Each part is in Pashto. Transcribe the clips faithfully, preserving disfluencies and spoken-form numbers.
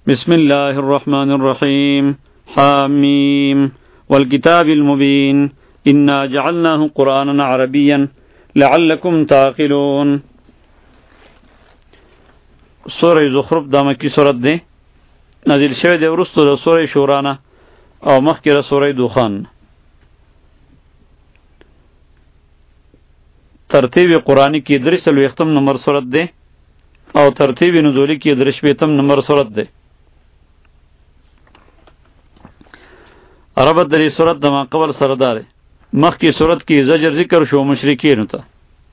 بسم الله الرحمن الرحيم حاميم والكتاب المبين إنا جعلناه قرآنا عربيا لعلكم تعقلون. سورة زخرف دا مکی سورت ده نازل شوه ده ورستو ده سورة شورانه او مخی ده سورة دوخان. ترتیب قرآنی کی درس الویختم نمبر سورت ده او ترتیب نزولی کی درش بیتم نمبر سورت ده. عربت دری صورت دما قبل سردار مخ کی صورت کی زجر ذکر شو مشرکین تا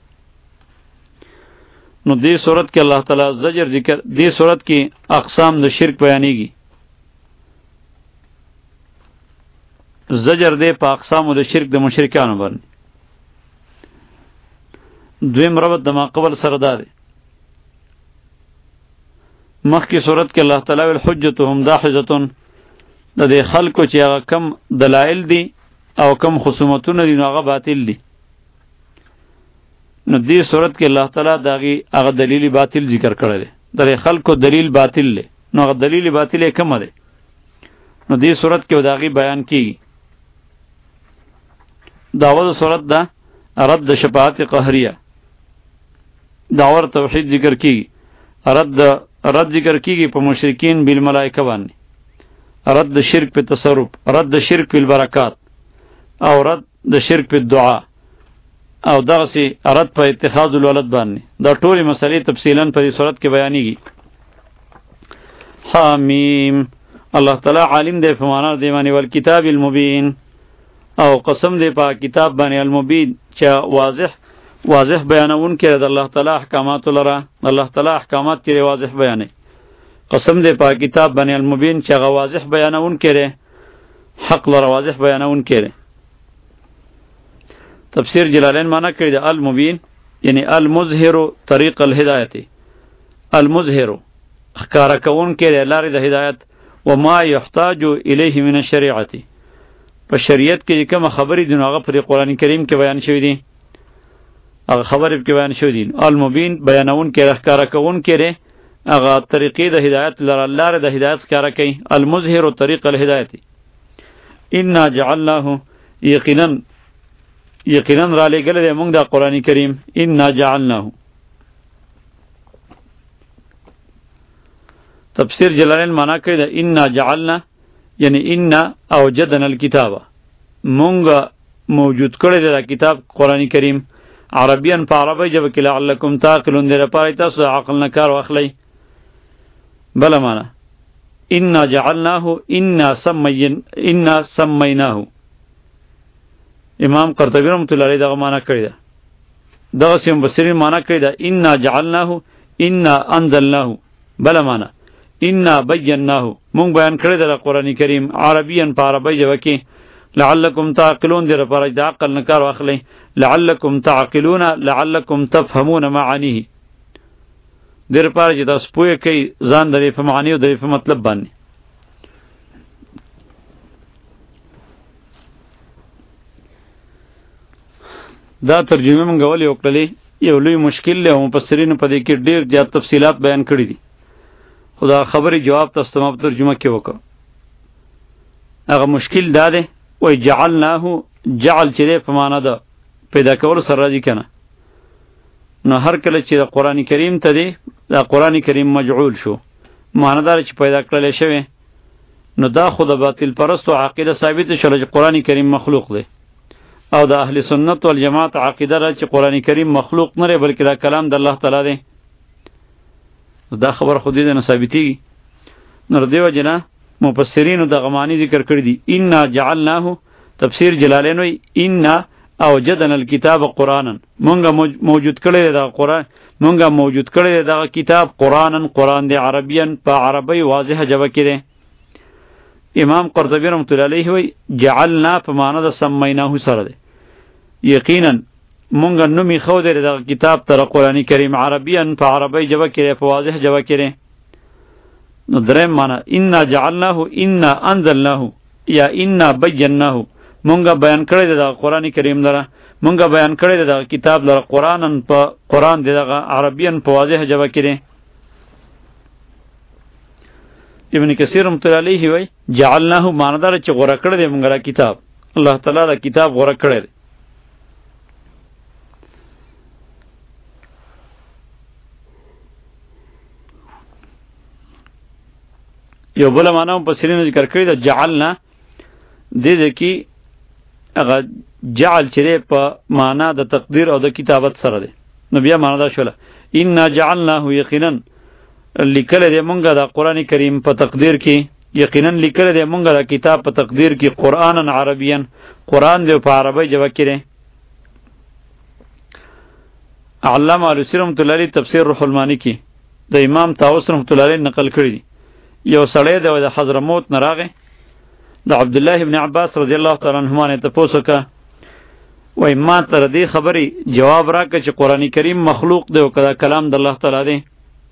نو دی صورت کی اللہ تعالی زجر ذکر دی صورت کی اقسام د شرک بیانی گی زجر دے پا اقسام د شرک د مشرکانو برنی. دویم ربط دما قبل سردار مخ کی صورت کی اللہ تعالی الحجتهم داحجتون د دې خلکو چې هغه کم دلایل دي او کم خصومتونه دي نو هغه باطل دي. نو دې صورت کې الله تعالی داغي هغه دلیل باطل ذکر کړی دی. د خلکو دلیل باطل دی نو هغه دلیل باطل یې کوم دی نو دې صورت کې داغي بیان کیږي. داوود صورت دا رد شفاعت قهریه داور توحید ذکر کیږي. رد رد ذکر کیږي په مشرکین بالملائکه باندې، رد شرک پہ تصرف، رد شرک پہ البرکات او رد شرک پہ دعا او دغسی رد پہ اتخاذ الولد باننی. دا ټولی مسئلے تفصیلاً پر اس صورت کے بیانی گی. حامیم اللہ تعالی عالم دے فمانا دیوانی والکتاب المبین او قسم دے پا کتاب بانی المبین چا واضح واضح بیانون کے رد اللہ تعالی احکامات لرا اللہ تعالی احکامات تیرے واضح بیانے. قسم دے پا کتاب بنی المبین چاگا واضح بیانون کرے حق لرا واضح بیانون کرے. تفسیر جلالین مانا کردے المبین یعنی المظہر طریق الہدایت، المظہر اخکارا کون کرے لار دا ہدایت وما یحتاج الیہ من الشریعت پا شریعت کی کم خبری دن آغا پر قرآن کریم کے بیان شوی دی آغا خبر کے بیان شوی دی. المبین بیانون کرے اخکارا کون کرے اغا طریقی دا ہدایت لرا لار دا ہدایت کارا کئی المظہر طریق الہدایت. انا جعلناہو یقیناً یقیناً را لے گلے دے منگ دا قرآن کریم انا جعلناہو. تفسیر جلالین مانا کری دا انا جعلنا یعنی انا اوجدنا الکتاب منگ موجود کردے دا کتاب قرآن کریم عربیاً پا عربی جب کہ لعلکم تاقلون دے رپاری تاسو عقل نکار و اخلی بلا مانا انا جعلناہو انا سمین انا سمیناہو. امام قرطبی رحمت اللہ علیہ دا مانا کردہ دا سی مبصرین مانا کردہ انا جعلناہو انا انزلناہو بلا مانا انا بیناہو مونگ بیان کردہ قرآن کریم عربیاً پا عربی جوکی لعلکم تعقلون دیر پارج دا عقل نکار و اخلی لعلکم تعقلون لعلکم تفهمون معانیه دیر پارج دا سپوئے کئی زان دری فا معانی و دری فا مطلب بانی. دا ترجمه منگا ولی اکڑلی یو لوی مشکل لی و مپسرین پا دیکی دیر زیاد تفصیلات بیان کردی دی. خدا خبری جواب تستما پا ترجمه کی وکا اگا مشکل دا دے وی جعلناہو جعل چی دے فمانا دا پیدا کول سر راجی کنا نو هر کله چې د قرآن کریم ته دی د قرآن کریم مجعول شو معنی دار چې پیدا کړل شوی نو دا خود باطل پرستو عقیده ثابت شول چې قرآن کریم مخلوق دی او د اهل سنت والجماعت عقیده را چې قرآن کریم مخلوق نه بلکې دا کلام د الله تعالی دی. دا خبر خود دې نه ثابتېږي. نو دیو جنا مفسرین د غمانی ذکر کړی دی انا جعلناه تفسیر جلالین وی انا اوجدنا الكتاب قرانا مونگا موجود کړی دا قرآن مونگا موجود کړی دا کتاب قرانا قرآن دی عربین پا عربی واضح جبه کړي. امام قرطبی رحمت اللہ علیہ وی جعلنا پا معنی دا سمیناہو سر دی یقینا مونگا نمی خو دی دا کتاب تر قرآن کریم عربین پا عربی جبه کړي پا واضح جبه کړي. نو درم معنی انا جعلناہو انا انزلناہو یا انا بیناہو مونگا بیان کړی دا قرآن کریم لرا مونگا بیان کړی دا کتاب لرا قرآن پا قرآن دی دا عربین پا واضح جبه کړي. ابن کثیر رحمۃ اللہ علیہ وی جعلناه ماندار چې غوړه کړی دی موږ را کتاب الله تعالی دا کتاب غوړه کړی دی. یو بل معنا په سرینو ذکر کړی دا جعلنا دې دې کې هغه جعل چې په معنا د تقدیر او د کتابت سره دی. نو بیا معنا دا شوله ان جعلناه یقینا لیکل دی مونږه د قران کریم په تقدیر کې یقینا لیکل دی مونږه د کتاب په تقدیر کې قرآن عربیا قرآن دی په عربی ژبه کې دی. علامه علوسی رحمۃ اللہ علیہ تفسیر روح المانی کې د امام طاووس رحمۃ اللہ علیہ نقل کړی دی. یو سړی د حضرموت نه راغی د عبد الله ابن عباس رضی الله تعالی عنهما نه تاسو کا وای ما تر دې خبرې جواب راکړ چې قرآن کریم مخلوق دی او کدا کلام د الله تعالی دی.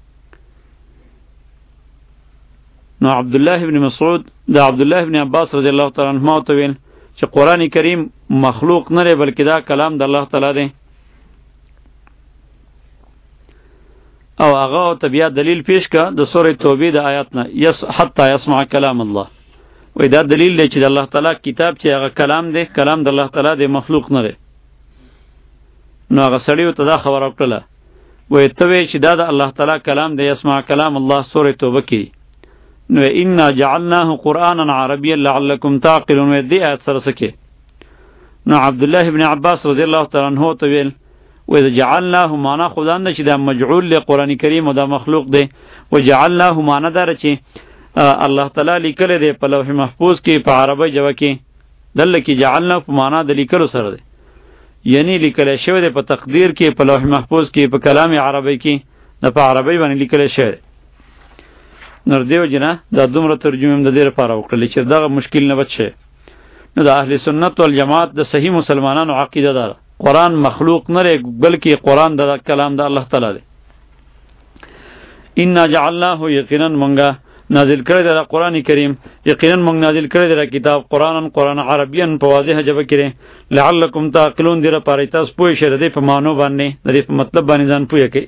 نو عبد الله ابن مسعود د عبد الله ابن عباس رضی الله تعالی عنهما ته ویل چې قرآن کریم مخلوق نه دی بلکې دا کلام د الله تعالی دی. او هغه ته بیا دلیل پیش کا د سورۃ توبه د آیات نه یس حتی یسمع کلام الله. وای دا دلیل دی چې د الله تعالی کتاب چې هغه کلام دی کلام د الله تعالی دی مخلوق نه دی. نو هغه سړی ته دا خبر ورکړه وای ته وی چې دا د الله تعالی کلام دی یسمع کلام الله سورۃ توبه کې. نو ان جعلناه قرانا عربیا لعلکم تعقلون دې آیت سره سکه. نو عبد الله ابن عباس رضی الله تعالی عنہ ته ویل و جعلناه معنا خدان چې دا مجعول له قران کریم او دا مخلوق دی. و جعلناه معنا دار چې الله تعالی لیکل دی په لوح محفوظ کې په عربی ژبه کې دل کې جعلنا په معنا د لیکلو سره دی یعنی لیکل شوی دی په تقدیر کې په لوح محفوظ کې په کلام عربی کې د په عربی باندې لیکل شوی. نور دیو جنا دا دومره ترجمه هم د دې لپاره وکړل چې دا مشکل نه بچي. نو د اهل سنت والجماعت د صحیح مسلمانانو عقیده ده قرآن مخلوق نه لري بلکې قرآن د کلام د الله تعالی دی. ان جعلناه یقینا منغا نازل کړی د قرآن کریم یقینا منغ نازل کړی د کتاب قرآن قرآن عربیا په واضح ژبه کې لعلکم تعقلون دې لپاره تاسو پوه شئ د په معنی باندې د په مطلب باندې ځان پوه کړئ.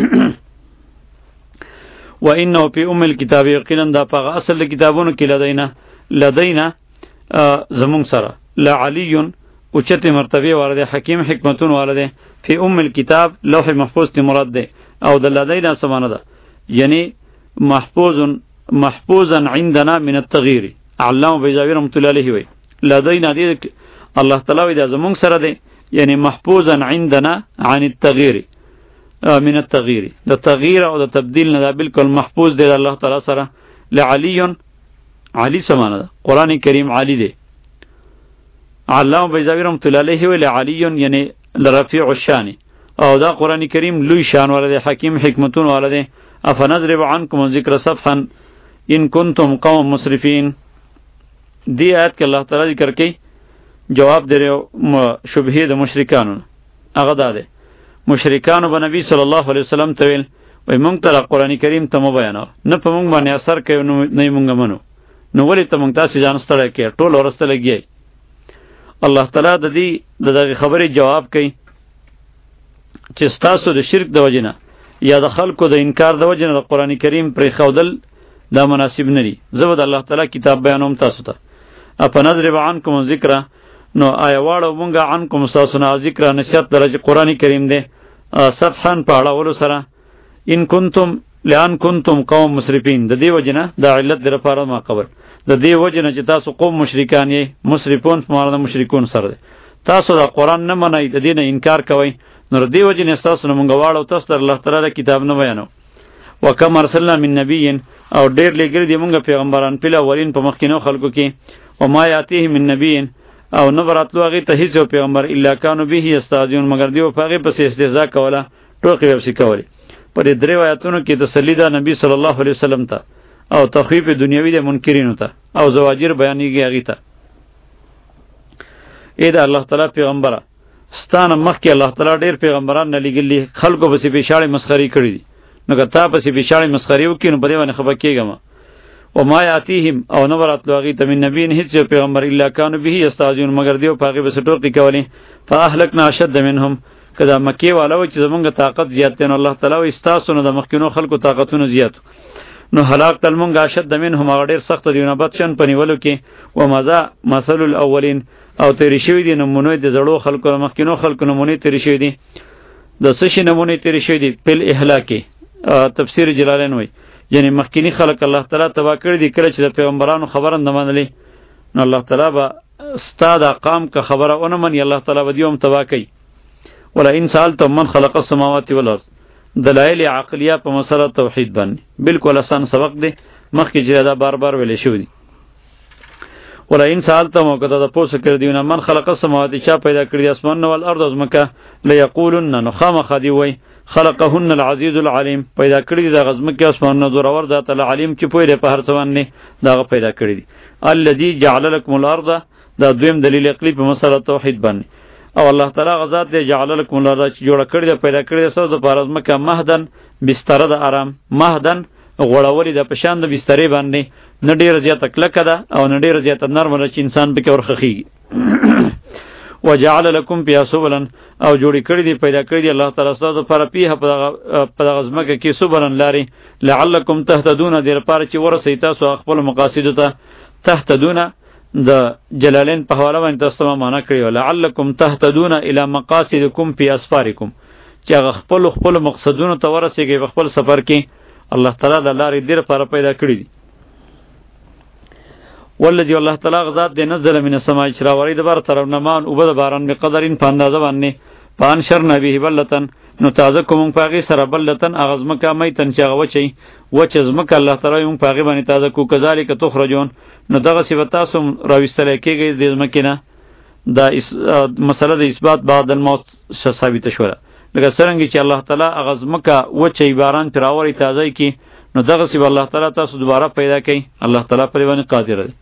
و انه فی ام الكتاب یقینا دا په اصل کتابونو کې لدینا لدینا زمون سره لعلی اوچته مرتبه والده حکیم حکمتون والده فی ام الكتاب لوح محفوظ تی مراد ده او د لدینا سمانه ده یعنی محفوظ محفوظا عندنا من التغییر. علامه بیضاوی رحمۃ اللہ علیہ وی لدینا دی الله تعالی وی د زمون سره ده یعنی محفوظا عندنا عن التغییر من التغییر د تغییر او د تبدیل نه بالکل محفوظ دی الله تعالی سره. لعلی علی سمانه ده قرآن کریم علی ده. علامه بیضاوی رحمۃ اللہ علیہ وی علی یعنی لرفیع الشان او دا قرآن کریم لوی شان والده حکیم حکمتون والده. افنضرب عنکم ذکر صفحا ان کنتم قوم مسرفین. دی آیت کې الله تعالی ذکر کوي جواب دی شبهه د مشرکانو هغه ده مشرکانو به نبی صلی الله علیه وسلم ته ویل وای مونږ ته قرآن کریم ته مو بیانو نه په مونږ باندې اثر کوي نه مونږ منو نو ولې ته مونږ تاسو ځان ستړی کې ټول ورسته لګي. الله تعالی د دې د دغه خبرې جواب کوي چې تاسو د شرک د وجنه یا د خلکو د انکار د وجنه د قرآن کریم پر خودل دا مناسب نه دي. زه د الله تعالی کتاب بیانوم تاسو ته. افنضرب عنکم ذکر نو آیا واړو مونږه عنکم تاسو نه ذکر نصیحت درجه قرآن کریم ده صفحان په اړولو سره ان کنتم لئن کنتم قوم مسرفین د دې وجنه د علت در لپاره ما قبل د دې وجنه چې تاسو قوم مشرکان یې مسرفون په معنا مشرکون سره ده تاسو د قرآن نه منئ د دې نه انکار کوئ نو د دې وجنه تاسو نه مونږ واړو تاسو ته الله تعالی کتاب نه بیانو. وکم ارسلنا من نبی او ډیر لګری دی مونږ پیغمبران په اولین په مخکینو خلکو کې او ما یاتیه من نبی او نو براتلو هغه ته هیڅ پیغمبر الا کانوا به استاذون مگر دیو هغه پس استهزاء کوله ټوکی وبسی کوله. په دې درې آیاتونو کې تسلی ده نبی صلی الله علیه وسلم ته او تخفیف دنیوی د منکرینو ته او زواجر بیانېږي هغه ته. اې دا الله تعالی پیغمبره ستانه مخکې الله تعالی ډیر پیغمبران نه لګلی خلکو بس به شاړې مسخري کړی دي نو که تا پس به شاړې مسخري وکړي نو په دې باندې خبر کېږم. و ما یاتیهم او نو براتلو هغه ته من نبی هیڅ پیغمبر الا کانوا به استاذون مگر دیو پاغه بس ټوکی کولی. فاهلکنا اشد منهم کدا مکی والو چې زمونږ طاقت زیات دی نو الله تعالی و استاسو نو د مخکینو خلکو طاقتونو زیات نو هلاک تل مونږ اشد منهم هغه ډیر سخت دیونه بدشن پنیولو کې و مزا مثل الاولین او تیری شوی دی نمونه د زړو خلکو مخکینو خلکو نمونه تیری شوی دی د سشي نمونه تیری شوی دی په اهلاکی تفسیر جلالین وای یعنی مخکینی خلک الله تعالی تبا کړی دی کله چې د پیغمبرانو خبره نه منلې نو الله تعالی با استاد قام کا خبره اون من الله تعالی ودیوم تبا کوي ولا ان سالت من خلق السماوات والارض دلائل عقلیه په مسله توحید باندې بالکل آسان سبق دی مخکې جدا بار بار ویل شو دی ولا ان سالت مو کده د پوسه کړ دیونه من خلق السماوات چا پیدا کړی اسمان او الارض از مکه ليقولن نخام خدی وای خلقهن العزیز العلیم پیدا کړی د غزمکه اسمان نو زورور ذات العلیم چې پوی په هر څه باندې دا پیدا کړی دی الذي جعل لكم الارض دا دویم دلیل عقلی په مسله توحید باندې او الله تعالی غزاد دې جعل لكم الارض چې جوړ کړی د پیدا کړی د سو د پارز مکه مهدن بستر د آرام مهدن غوړولې د پشان د بسترې باندې نه ډیر زیاته کلکه ده او نه ډیر زیاته نرم ده چې انسان پکې ورخخیږي وجعل لكم فيها سبلا او جوړی کړی دی پیدا کړی دی الله تعالی ستاسو لپاره پیه په دغه ځمکه کې سبلن لاري لعلکم تهتدون دې لپاره چې ورسئ تاسو خپل مقاصد ته تهتدون د جلالین په حواله باندې تاسو معنا کړی لعلکم تهتدون الى مقاصدکم فی اسفارکم چې هغه خپل خپل مقصدونو ته ورسیږي په خپل سفر کې الله تعالی د لارې دې لپاره پیدا کړی دی والذي الله تعالی غزاد دې نزل من السماء شراوري د بار طرف نمان او بد باران به قدرین په اندازه باندې پان شر نبی بلتن نو تازه کوم پاغي سره بلتن اغزم کا میتن چغه وچی وچ زمک الله تعالی مون پاغي باندې تازه کو کذالک تخرجون نو دغه سی وتاسو راويستل کېږي د زمکینه دا مسله د اثبات بعد الموت ثابت شوه لکه څنګه چې الله تعالی اغزم کا وچی باران تراوري تازه کی نو دغه سی الله تعالی تاسو دوباره پیدا کړي الله تعالی پر باندې قادر دی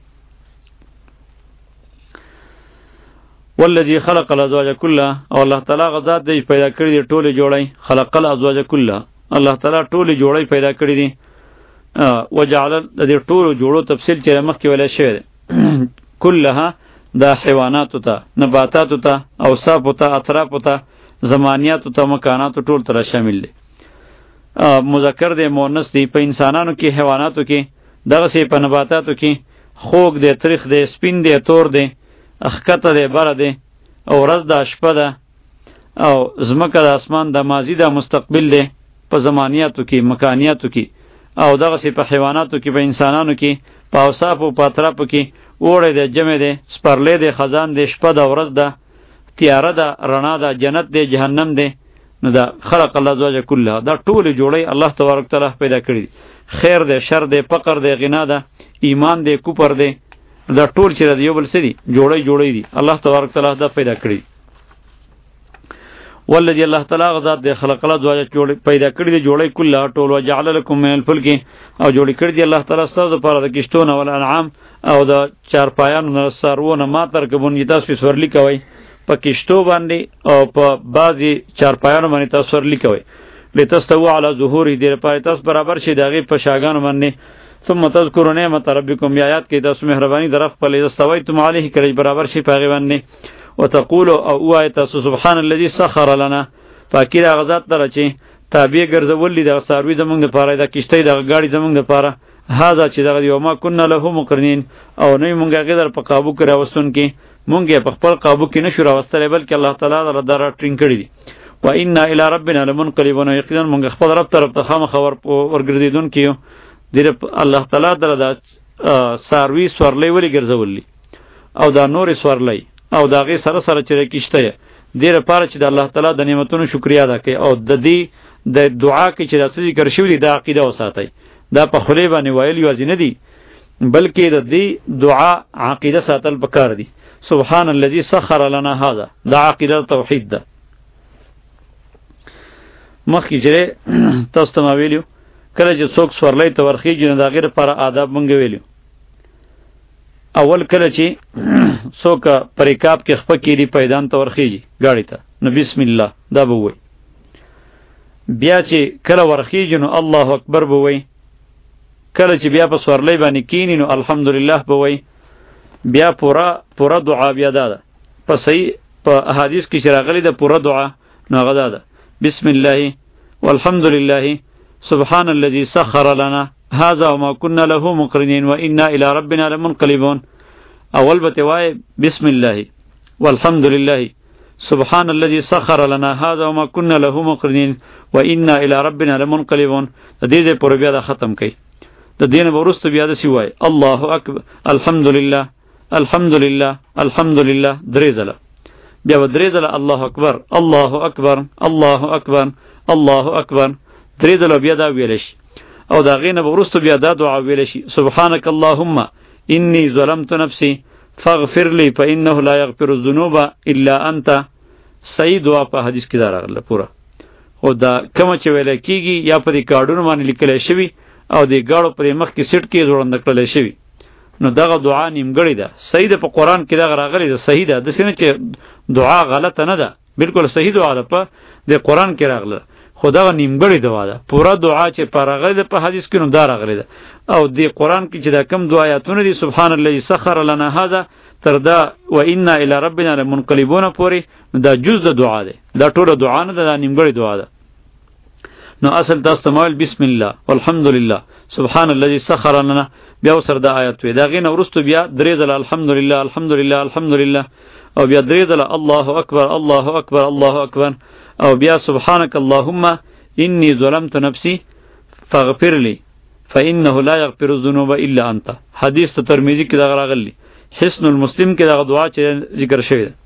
والذي خلق الازواج كلها او الله تعالی غزاد دی پیدا کړی دی ټوله جوړی خلق الازواج كلها الله تعالی ټوله جوړی پیدا کړی دی وجعل د ټوله جوړو تفصیل چې مخکې ویل شوی دی كلها دا حیوانات ته نباتات ته اوصاف ته اطراف ته زمانیات ته مکانات ټول تر شامل دی مذکر دی مؤنث دی په انسانانو کې حیواناتو کې دغه سي په نباتاتو کې خوګ دی تاریخ دی سپین دی تور دی اخکته دی بره دی او ورځ د شپه ده او زمکه د اسمان د ماضی د مستقبل دی په زمانیاتو کې مکانیاتو کې او دغه سي په حیواناتو کې په انسانانو کې په اوصاف او په اطرافو کې اوړه دی جمع دی سپرلی دی خزان دی شپه د ورځ ده تیاره ده رڼا ده جنت دی جهنم دی نو دا خلق الله زوج كلها دا ټول جوړي الله تبارک تعالی پیدا کړی خیر دی شر دی فقر دی غنا ده ایمان دی کوپر دی دا ټول چې یو بل سری جوړي جوړي دي الله تبارک تعالی دا پیدا کړی والذي الله تعالی غزاد دی خلق الله زوج جوړي پیدا کړی دی جوړي كلها ټول وجعل لكم من الفلك او جوړي کړی دی الله تعالی ستاسو لپاره د کشتونو ول انعام او د چارپایانو نه سارونه ما ترکبون تاسو سورلی کوي په کشتو باندې او په بعضی چارپایانو باندې تاسو ورلی کوي لتستووا علی ظهور دې پای تاسو برابر شي دغه په شاګانو باندې ثم تذکروا نعمت ربکم آیات کې تاسو مهربانی درف په لستویتم علیه کړي برابر شي پاغي باندې وتقولوا او آیت تاسو سبحان الذي سخر لنا فاکر غزاد درچې تابع ګرځولې د ساروی زمونږ لپاره د کشته د غاړي زمونږ لپاره هاذا چې دغه یو ما كنا له مقرنین او نه مونږه غیر په قابو کې راوستون کې مونږه په خپل قابو کې نشو راوستل بلکې الله تعالی دره دره ټینګ کړی دی و ان الى ربنا لمنقلبون یقینا مونږ خپل رب طرف ته خامخ ور ورګرځیدون کیو د الله تعالی دره د ساروی سورلې ولی ګرځولې او دا نور سورلې او دا غي سره سره چې کیشته ډیره پاره چې د الله تعالی د نعمتونو شکریا ادا کوي او د دې د دعا کې چې راځي ذکر شوی دی د عقیده وساتای دا په خلی باندې ویل یوازې نه دی بلکې د دې دعا عقیده ساتل پکار دی سبحان الذي سخر لنا هذا دا عقیده توحید ده مخکې چې تاسو ته ویلو کله چې څوک سورلې ته ورخیږي نو دا غیر پر آداب مونږ ویلو اول کله چې څوک پریکاب کې خپه کیری پیدان ته ورخیږي گاڑی ته نو بسم الله دا به وای بیا چې کله ورخیږي نو الله اکبر به وای کله چې بیا په سورلې باندې کینی نو الحمدلله به وای بیا پورا پورا دعا بیا ده په صحیح په احادیث کې چې راغلي ده پورا دعا نو غدا ده بسم الله والحمد لله سبحان الذي سخر لنا هذا وما كنا له مقرنين وإنا إلى ربنا لمنقلبون. اول بتوای بسم الله والحمد لله سبحان الذي سخر لنا هذا وما كنا له مقرنين وإنا إلى ربنا لمنقلبون. د دې ځای پورې بیا دا ختم کړي. د دې نه وروسته بیا داسې وایي الله اکبر الحمد لله الحمد لله الحمد لله درې ځله، بیا به درې ځله الله اکبر الله اکبر الله اکبر الله اکبر درې ځله بیا دا ویل شي. او د هغې نه به وروسته بیا دا دعا ویل شي سبحانک اللهم انی ظلمت نفسی فاغفر لی فانه لا یغفر الذنوب الا انت. صحیح دعا په حدیث کې دا راغله پوره. خو دا کومه چې ویل کېږي یا په دې کارډونو باندې لیکلی شوي او د ګاړو پر مخ کې سیټ کې ځوړنده کړلی شوي، نو دغه دعا نیمګړې ده. صحیح ده په قرآن کې دغه راغلی ده، صحیح ده، داسې نه چې دعا غلطه نه ده، بالکل صحیح دعا ده په د قرآن کې راغله، خو دغه نیمګړې دعا ده. پوره دعا چې په راغلی ده په حدیث کې نو دا راغلی ده. او د قرآن کې چې دا کم دعا آیاتونه دي سبحان الذي سخر لنا هذا تر دا و انا الی ربنا لمنقلبون پورې دا جز د دعا ده، دا ټوله دعا نه ده، دا نیمګړې دعا ده. نو اصل تاسو تمایل بسم الله والحمد لله سبحان الذي سخر لنا بیا سر دا آیات وی دا غینه ورستو بیا درې ځله الحمدلله الحمدلله الحمدلله او بیا درې ځله الله اکبر الله اکبر الله اکبر او بیا سبحانك اللهم انی ظلمت نفسی فاغفر لي فانه لا يغفر الذنوب الا انت. حدیث ترمذی کې دا راغلی، حسن المسلم کې دا دعا چې ذکر شوی ده.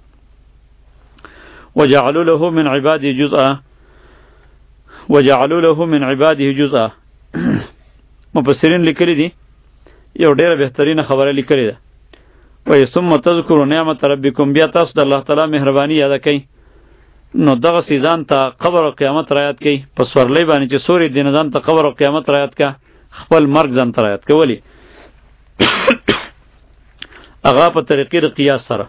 وجعلوا له من عباده جزءا وجعلوا له من عباده جزءا. مفسرین لیکلی دي یو ډیره بهترینه خبره لیکلی ده، وای ثم تذکروا نعمت ربکم، بیا تاسو د الله تعالی مهربانی یاد کړئ. نو دغه سیزان ته قبر او قیامت را یاد کړئ، په سورلی باندې چې سوري دین ځان ته قبر او قیامت را یاد کا، خپل مرګ ځان ته را یاد کولی هغه په طریقې د قیاس سره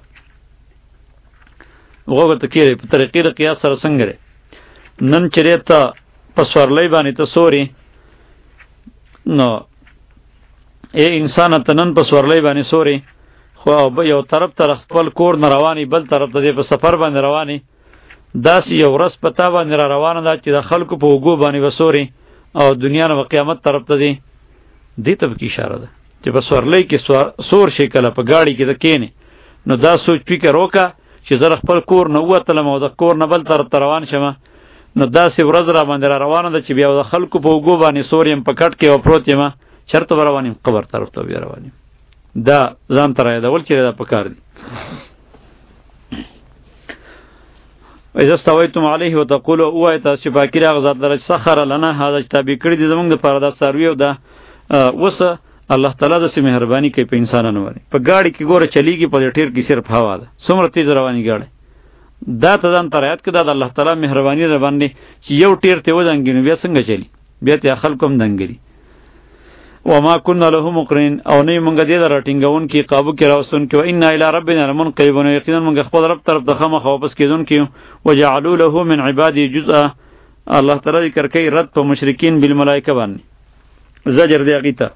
وګورئ ته کېږي په طریقې د قیاس سره څنګه نن چیرې ته په سورلی باندې ته سوري نو ای انسان ته نن په سورلی باندې سوري، خو یو طرف ته خپل کور نه رواني، بل طرف ته په سفر باندې رواني، داسې یو ورځ په تا باندې را روانه ده چې د خلکو په اوږو باندې وسوري او دنیا نه قیامت طرف ته دی. دې ته پکې اشاره ده چې په سورلی کې سور شي کله په ګاډي کې د کېنې، نو دا سوچ فکر وکړه چې زه خپل کور نه ووتلم او د کور نه بل طرف ته روان شم، نو داسې ورځ را باندې را روانه ده چې بیا د خلکو په اوږو باندې سور یم، په کټ کې او پروت یم، چېرته به روان یم؟ قبر طرف ته بیا روان یم. دا ځان ته را یادول چې دا پکار دي. اذا استویتم علیه وتقولوا اوای تاسو چې باقی هغه ذات لره سخر لنا هذا چې تابع کړی دي زمونږ دپاره دا څاروي او دا اوسه الله تعالی داسې مهرباني کوي په انسانانو باندې. په ګاډي کې ګوره چلیږي، په ټیر کې صرف هوا ده، څومره تیز رواني ګاډی، دا ته ځان ته رعایت کړه، دا د الله تعالی مهرباني ده باندې چې یو ټیر ته ودانګي نو بیا څنګه چلی، بیا ته خلکو هم دنګري. وما كنا له مقرنين او نه مونږ دې در ټینګون کې قابو کې راوستون کې و ان الى ربنا لمنقلبون، یقینا مونږ خپل رب طرف ته خامخ واپس کېدون کې. وجعلوا له من عباده جزءا، الله تعالی ذکر کوي رد په مشرکین بالملائکه باندې، زجر دی غیته،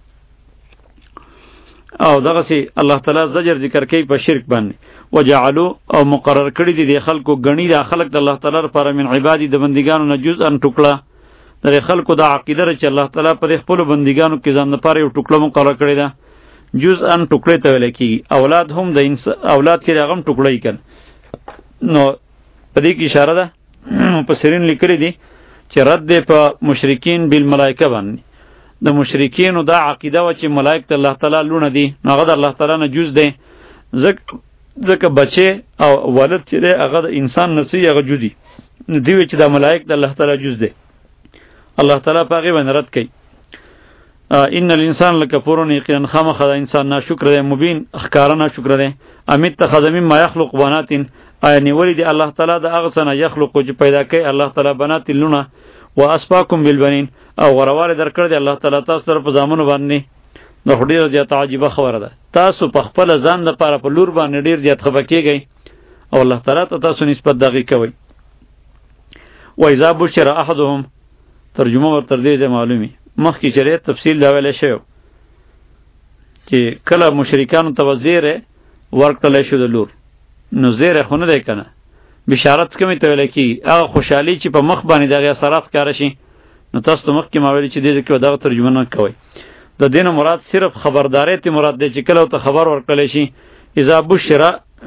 او دغه سي الله تعالی زجر ذکر کوي په شرک باندې. وجعلوا او مقرر کړی دي د خلکو غنی د خلق د الله تعالی لپاره من عباده د بندګانو نه جزءا ټوکړه، در خلکو دا عقیده چې الله تعالی په خپل بندګانو کې ځان لپاره یو ټوکړه مقرر کړی ده. جزءا ټوکړه ته ویل کېږي، اولاد هم د اولاد کې هغه ټوکړه یې کړ. نو په دې کې اشاره ده مفسرین لیکلي دي چې رد په مشرکین بالملائکه باندې، د مشرکینو دا عقیده و چې ملائکه الله تعالی لونه دي، نو هغه د الله تعالی نه جز دی، ځکه بچه او ولد چې دی هغه د انسان نسی هغه جزئی، نو دی چې د ملائکه د الله تعالی جز دی. الله تعالی په هغې باندې رد کوي ان الانسان لکفور، یقینا خامخا د انسان ناشکر دی، مبین ښکاره ناشکر دی. ام اتخذ مما یخلق بنات، آیا نیولی دی الله تعالی د هغه څه نه یخلق چې پیدا کوي الله تعالی بنات لونه، و اسفاکم بالبنین، او غرواله درکړ دی الله تعالی تاسو سره په زامنو باندې. دا خو ډېره زیاته عجیبه خبره ده، تاسو په خپله ځان دپاره په لور باندې ډېر زیات خفه کېږئ او الله تعالی ته تاسو نسبت دغې کوئ. و اذا بشر احدهم، ترجمه ور تر دې معلومي مخکې چې تفصیل دا ویلی شوی چې کله مشرکانو ته زیری ورکړلی شو د لور، نو زیری خو نه دی که نه، بشارت کومې ته ویلی کېږي؟ هغه خوشحالي چې په مخ باندې د هغې اثرات ښکاره شي، نو تاسو ته مخکې ما ویلي چې دې کې دغه ترجمه نه کوئ. د دې نه مراد صرف خبرداری ته مراد دی چې کله ته خبر ورکړلی شي اذا بشر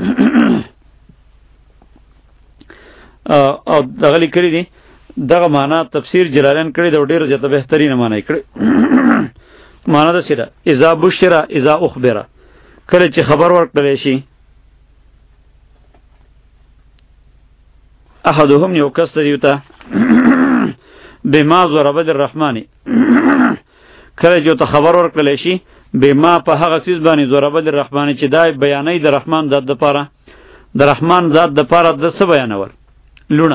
او دغه لیکلي دي دغه معنا تفسیر جلالین کړی د ډېر زیاته بهترینه معنا یې کړی. معنا دا سره اذا بشر اذا اخبر کله چې خبر ورکړلی شي احدهم یو کس ته دیوته بما ضرب للرحمن کله چې ته خبر ورکړلی شي بما په هغه څیز باندې ضرب للرحمن چې دا بیانې د رحمان ذات دپاره د رحمان ذات دپاره د څه بیانول لونه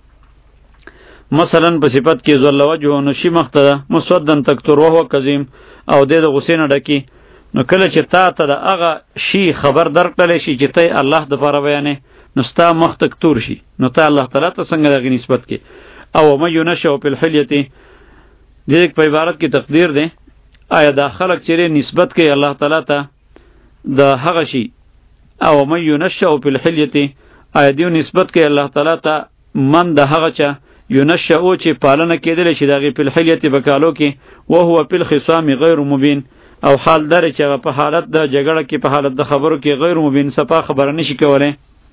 مثلا په صفت کې ذل وجه نو شي مخته ده مسودن تکتر وهو کظیم او د غصې نه ډکي نو کله چې تا ته د هغه شي خبر درکړلی شي چې ته الله دپاره بیانې نو ستا مخ تکتور شي نو ته الله تعالی ته څنګه دغې نسبت کې او من ينشأ في الحلیة دې په عبارت کې تقدیر دی آیا دا خلق چې نسبت کوي الله تعالی ته د هغه شي او من ينشأ في الحلیة آیا دیو نسبت کوي الله تعالی ته من د هغه چا ينشأ چې پالنه کېدلی شي د هغې په الحلیة بکالو کې وهو في الخصام غیر مبین او حال داره چې هغه په حالت د جګړه کې په حالت د خبرو کې غیر مبین صفا خبره نشي کولی.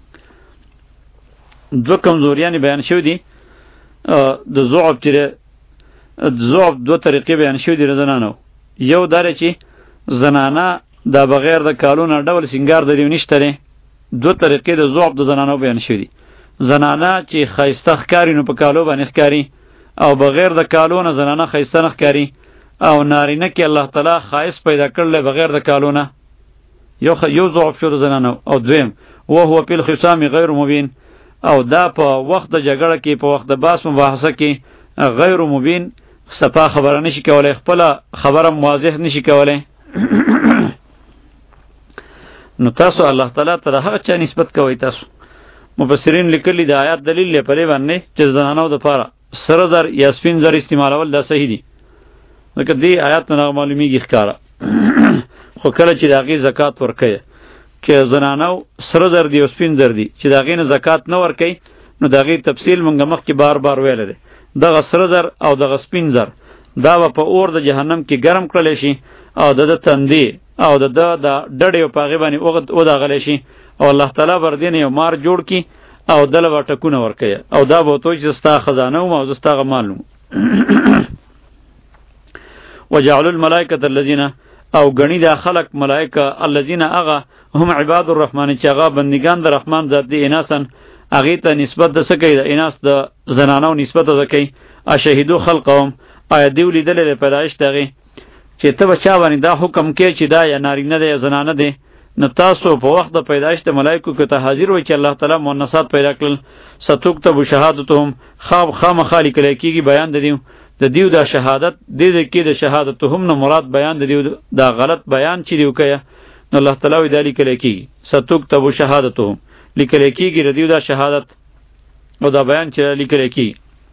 دو کمزوریانی بیان شوی دي د ضعف چې ضعف دو طریقې بیان شوی دي د زنانو. یو داره چې زنانه دا بغیر د کالو نه ډول سینګار د دیو نشته دی. دو طریقې د ضعف د زنانو بیان شوی دي. زنانه چې ښایسته ښکاري نو په کالو باندې ښکاري او بغیر د کالو نه زنانه ښایسته نه ښکاري او نارینه کې الله تعالی ښایست پیدا کړلی بغیر د کالو نه یو یو ضعف شو د زنانو. او دویم وهو فی الخصام غیر مبین او دا په وخت د جګړه کې په وخت د باس مباحثه کې غیر مبین صفا خبره نشي کولی خپله خبره واضح نشي کولی. نو تاسو الله تعالی ته د هغه چا نسبت کوئ. تاسو مفسرین لیکلی د آیات دلیل دی په دې باندې چې زنانو دپاره سره زر یا سپین زر استعمالول دا صحیح دي ځکه دې آیات نه معلومیږي ښکاره خو کله چې د هغې زکات ورکوي چې زنانو سره زر دی او سپین زر دی چې د هغې نه زکات نه ورکوي نو د هغې تفصیل مونږ مخکې بار بار ویلی دی. دغه سره زر او دغه سپین زر دا به په اور د جهنم کې ګرم کړلی شي او د ده تندې او د ده د ډډې په هغې باندې وداغلی شي او الله تعالی بر دې نه یو مار جوړ کړي او دله به ټکونه ورکوي او دا به ورته وایي چې ستا خزانه وم او زه ستا هغه مال وم. وجعلوا الملائکة الذین او گنی دا خلق ملائکه الذین اغا هم عباد الرحمن چې هغه بندگان د رحمان ذات دی اناسن هغې ته نسبت د څه کوي د اناس د زنانو نسبت د کوي اشهدو خلقهم آیا دیو لیدلی د پیدایش د هغې چې ته به چا باندې دا حکم کوې چې دا یا نارینه دی یا زنانه دی نو تاسو په وخت د پیدایش د ملایکو کې ته حاضر وئ چې الله تعالی مؤنثات پیدا کړل ستکتب شهادتهم خام خامخا لیکلی کېږي بیان د دیو د دیو دا شهادت دې دې کې د شهادتهم نه مراد بیان د دیو دا غلط بیان چې دیو کوي نو الله تعالی وی دا لیکلی کېږي ستکتب شهادتهم لیکلی کېږي د دیو دا شهادت او دا بیان چې لیکلی کېږي.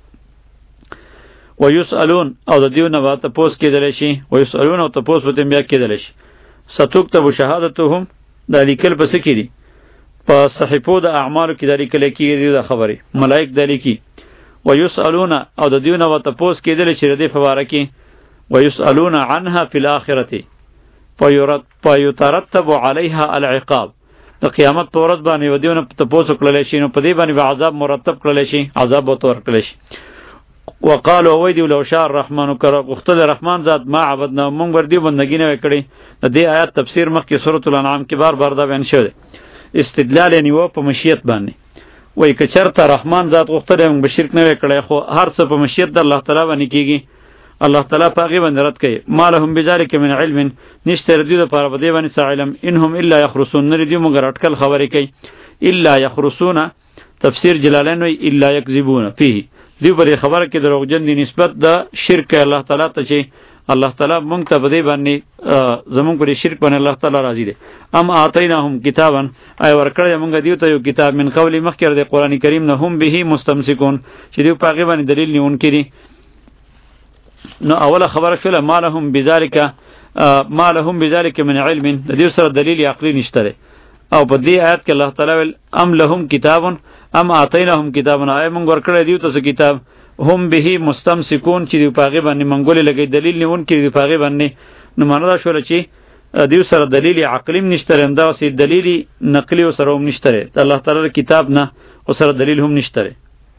ویسألون او د دیو نه به تپوس کېدلی شي ویسألون او تپوس به بیا کېدلی شي. ستکتب شهادتهم دا لیکل په څه کې دي په صحیفو د اعمالو کې دا لیکلی کېږي دا خبرې ملایک دا لیکي. ویسألون او د دیو نه به تپوس کېدلی شي د دې په باره کې ویسألون عنها فی الآخرة فیترتب علیها العقاب د قیامت په ورځ باندې و دیو نه تپوس وکړلی شي نو په دې باندې به عذاب مرتب کړلی شي عذاب به ورته ورکړلی شي. وقالو وی دیو لو شاء الرحمن کرا غختل رحمان ذات ما عبدنا مونږ ور دی بندگی نه وکړي. د دې آیات تفسیر مخکې سورۃ الانعام کې بار بار دا بیان شوی استدلال یعنی و په مشیت باندې وای که چرته رحمان ذات غختل موږ به شرک نه وکړي خو هر څه په مشیت د الله تعالی باندې کیږي الله تعالی په هغې باندې رد کوي. ما لهم بذلک من علم نشته د دوی دپاره په دې باندې څه علم انهم الا یخرصون نه دوی مګر اټکل خبرې کوي الا یخرصون تفسیر جلالین وی الا یکذبون فيه دی بری خبره کې دروغجن دی نسبت د شرک الله تعالی ته چې الله تعالی مونږ ته بده باندې زمونږ پر شرک باندې الله تعالی راضی دی. ام اعطیناهم کتابا ای ورکړی مونږ دیو ته یو کتاب من قبل مخکې د قران کریم نه هم به مستمسکون چې دی په هغه باندې دلیل نیون کړي. نو اوله خبره شوله ما لهم بذلک ما لهم بذلک من علم د دې سره دلیل عقلی نشته او په دې آیت کې الله تعالی ول ام لهم کتاب ام اعطیناهم کتابا ای مونږ ورکړی دیو ته کتاب هم به مستمسکون چې دی پاغي باندې منګولې لګي دلیل نیون کې دی پاغي باندې. نو معنا دا شول چې دیو سره دلیل عقلی نشته رنده سي دلیل نقلی سره هم نشته الله تعالی کتاب نه او سره دلیل هم نشته.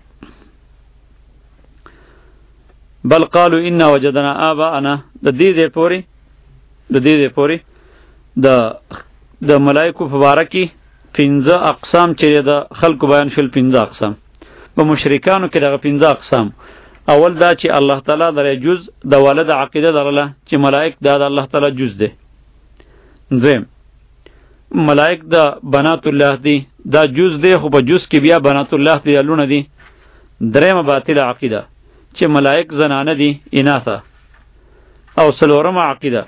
بل قالوا ان وجدنا آباءنا د دې دې پوری د دې دې پوری د د ملائکه مبارکی پنځه اقسام چې د خلق بیان شول پنځه اقسام په مشرکانو کې دغه پنځه اقسام. اول دا چې الله تعالی درې جز د ولد عقیده درله چې ملائک دا د الله تعالی جز ده. دویم ملائک د بنات الله دی دا جز ده خو په جز کې بیا بنات الله دی لونه دي. درېمه باطله عقیده چې ملائک زنانه دي اناثه. او څلورمه عقیده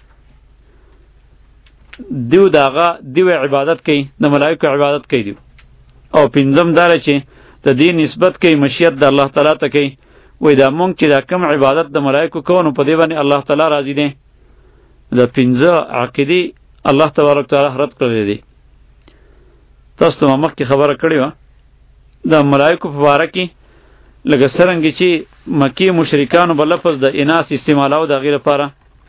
دیو داغه دیو عبادت کوي د ملائکه عبادت کوي دیو. او پنځم دار چې د دې نسبت کوي مشیت د الله تعالی ته کوي وای دا مونږ چې دا کوم عبادت د ملائکه کوو په دې باندې الله تعالی راضي دی. د پنځه عقیدې الله تبارک تعالی رد کړی دی. تاسو ته مخکې خبره کړې و د ملائکه په باره کې لکه څرنګه چې مکی مشرکانو به لفظ د اناث استعمالو د غیر لپاره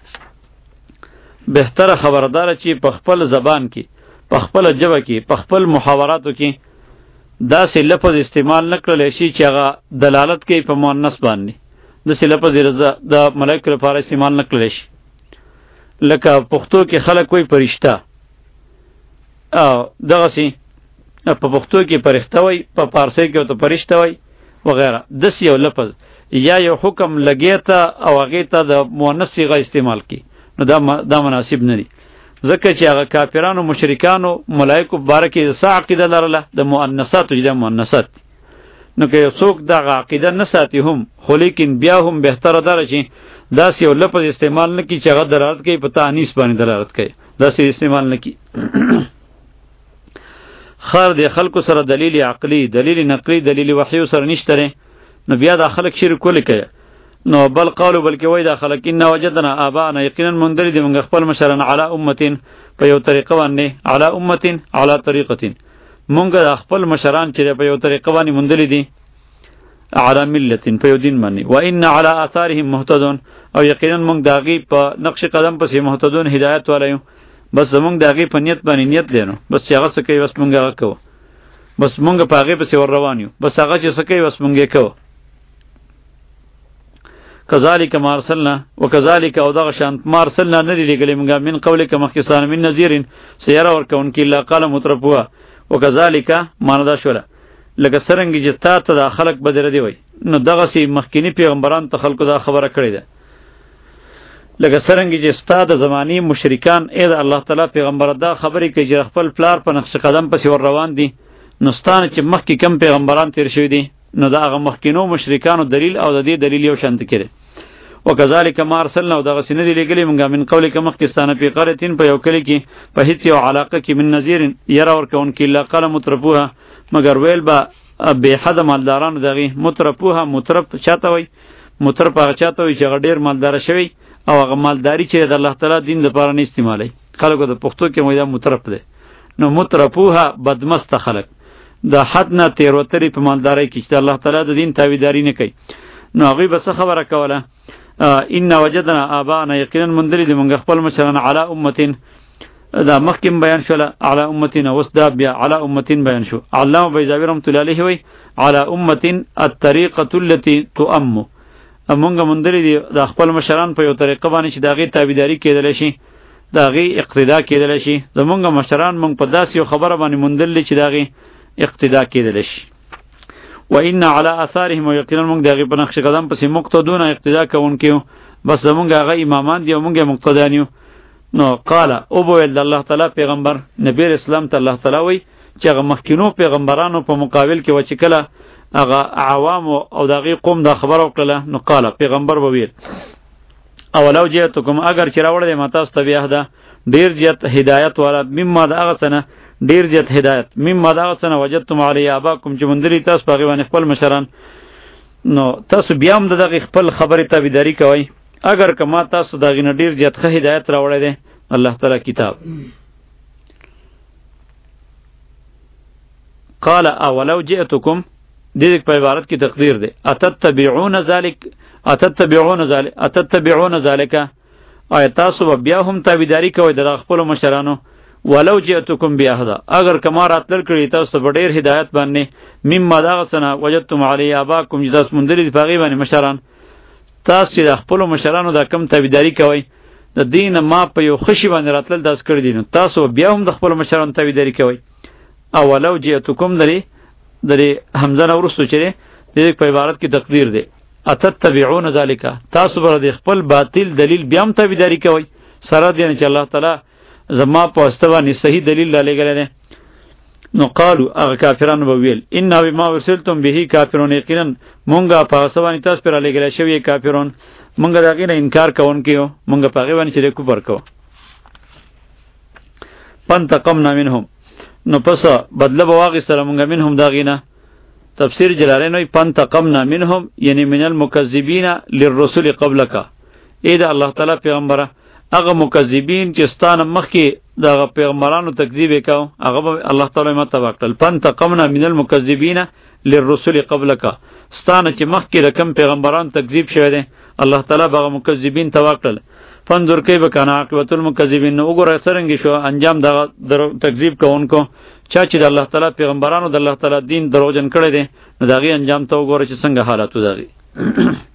بهتره خبردار چې په خپل زبان کې په خپل ژبه کې په خپل محاوراتو کې داسې لفظ استعمال نه کړلی شي چې هغه دلالت کوي په مؤنث باندې. داسې لفظ د ملائکو لپاره استعمال نه کړلی شي. لکه پښتو کې خلک کوئی فرشته او دغسې په پښتو کې فرښته وایي په پارسی کې ورته فرشته وایي وغیره. داسې یو لفظ یا یو حکم لګی ته او هغې ته د مؤنث صیغه استعمال کړي نو دا دا مناسب نه دي. ځکه چې هغه کافرانو مشرکانو ملائکو په باره کې څه عقیده لرله د مؤنثاتو چې دا مؤنثات دي. نو که یو څوک دغه عقیده نه ساتي هم خو لیکن بیا هم بهتره داره چې داسې یو لفظ استعمال نه کړي چې هغه دلالت کوي په تانیث باندې دلالت کوي. داسې استعمال نه کړي. خیر د خلکو سره دلیل عقلی دلیل نقلی دلیل وحی سره نشته نو بیا دا خلک شرک کولی کوي. نو بل قالو بلکې وای دا خلک ان وجدنا آباءنا یقینا مندری دی موږ خپل مشران علی امتین په یو طریقه باندې علی امتین علی طریقتین موږ خپل مشران چې په یو طریقه باندې مندلی دي علی ملتین په یو دین باندې و ان علی آثارهم مهتدون او یقینا موږ داغي په نقش قدم پسې مهتدون هدایت والایو. بس زمونږ داغي په نیت باندې نیت لینو بس چې هغه څه کوي بس موږ هغه کوو بس موږ په هغه پسې ور روان یو بس هغه چې څه کوي بس موږ یې کوو. کذالک ما ارسلنا وکذالک او دغه شان ما ارسلنا ندی لګلې موږ من قولک مخکسان من نذیرین سیاره ورکون کې لا قال مترفوا وکذالک معنا دا شوله لکه څرنګه چې تا ته د خلق بدر دی وای نو دغه سي مخکینی پیغمبران ته خلکو دا خبره کړې ده. لکه څرنګه چې استاد زمانی مشرکان اې د الله تعالی پیغمبر دا خبرې کوي چې خپل پلار په نقش قدم پسې ور روان دي نو ستانه چې مخکې کم پیغمبران تیر شوی دي نو دا هغه مخکینو مشرکانو دلیل او د دې دلیل یو شانت کړي. وکذالک ما ارسلنا دغه سینې دی لګلې موږ من قول کې مخکستانه په قرتين په یو کلی کې په هیڅ یو علاقه کې من نذیر یرا ور کون کې لا قلم مترفوها مگر ویل با به حد مالدارانو دغه مترفوها مترف چاته وای مترف هغه چاته وای چې غډیر مالدار شوی او هغه مالداری چې د الله تعالی دین لپاره نه استعمالي خلکو د پښتو کې موږ مترف ده. نو مترفوها بدمست خلک د حد نه تیروتری په مالداري کې چې الله تعالی د دین تابعداري نه کوي. نو هغه بس خبره کوله ان وجدنا آباءنا یقینا مندلی دی موږ خپل مشران علی امتین دا مخکم بیان شوله علی امتین وسدا بیا علی امتین بیان شو. علامه بیزاوی رحمت الله علیه وی علی امتین الطریقه التي تؤم موږ مندلی دی د خپل مشران په یو طریقه باندې چې داغه تابعداري کېدل شي داغه اقتدا کېدل شي زمونږ مشران موږ په داس یو خبره باندې مندلی چې داغه اقتدا کېدل شي. و ان علی آثارهم یقینا موږ دغه په نقش قدم پسې مقتدون اقتدا کوونکیو بس زمونږ هغه امامان دی موږ مقتدانیو. نو قال او بو الله تعالی پیغمبر نبی اسلام ته الله تعالی وی چې هغه مخکینو پیغمبرانو په مقابل کې و چې کله هغه عوام او دغه قوم دا خبر وکړه نو قال پیغمبر وویل اولو جئتکم اگر چې راوړل ما تاسو ته بیا ده ډیر زیات هدایت والا مما دا هغه سنه ډیر زیات هدایت مما دا هغه سنه وجدتم علی اباکم چې مندری تاسو په غوښنه خپل مشران نو تاسو بیا هم دغه خپل خبره تابعداري کوئ اگر کما تاسو دغه نه ډیر زیات ښه هدایت راوړل دي الله تعالی کتاب. قال اولو جئتکم دې په عبارت کې تقدیر دی اتتبعون ذلک اتتبعون ذلک اتتبعون ذلک آیا تاسو بیا هم تابعداري کوئ د خپل مشرانو ولو جئتکم بیاهدا اگر کما راتل کړي تاسو په ډیر هدایت باندې مما دا سنا وجدتم علی اباکم جداس مندری په غیبه باندې مشران تاسو د خپل مشرانو د کم تابعداري کوئ د دین ما په یو خشي باندې راتل داس کړی دي تاسو بیا هم د خپل مشرانو تابعداري کوئ او ولو جئتکم دری دری حمزه نو ورسو چره د په عبارت کې تقدیر دی اتتبعون ذالک تاسو بر د خپل باطل دلیل بیا هم تابعداري کوئ سره دی چې الله تعالی زما په واستوانی صحیح دلیل لا لګل نو قالو هغه کافرانو به ویل ان بما ورسلتم به کافرون یقینا مونږه په واستوانی تاسو پر لګل شوی کافرون مونږه دغه نه انکار کوونکیو مونږه په هغه باندې چې کوپر کو پنتقمنا منهم نو پس بدله بواغی سره مونږه منهم داغینه تفسیر جلالین وی پنتقمنا منهم یعنی من المکذبین للرسل قبلک اې دا الله تعالی پیغمبره هغه مکذبین چې ستانه مخکې د پیغمبرانو تکذیب وکاو هغه الله تعالی ما تباکل پنتقمنا من المکذبین للرسل قبلک ستانه چې مخکې د کم پیغمبرانو تکذیب شوی دی الله تعالی هغه مکذبین تباکل فنظر کیف کان عاقبت المکذبین وګوره څنګه شو انجام د تکذیب کوونکو چا چې د الله تعالی پیغمبرانو د الله تعالی دین دروغجن کړی دی نو دغه انجام ته وګوره چې څنګه حالت وداغي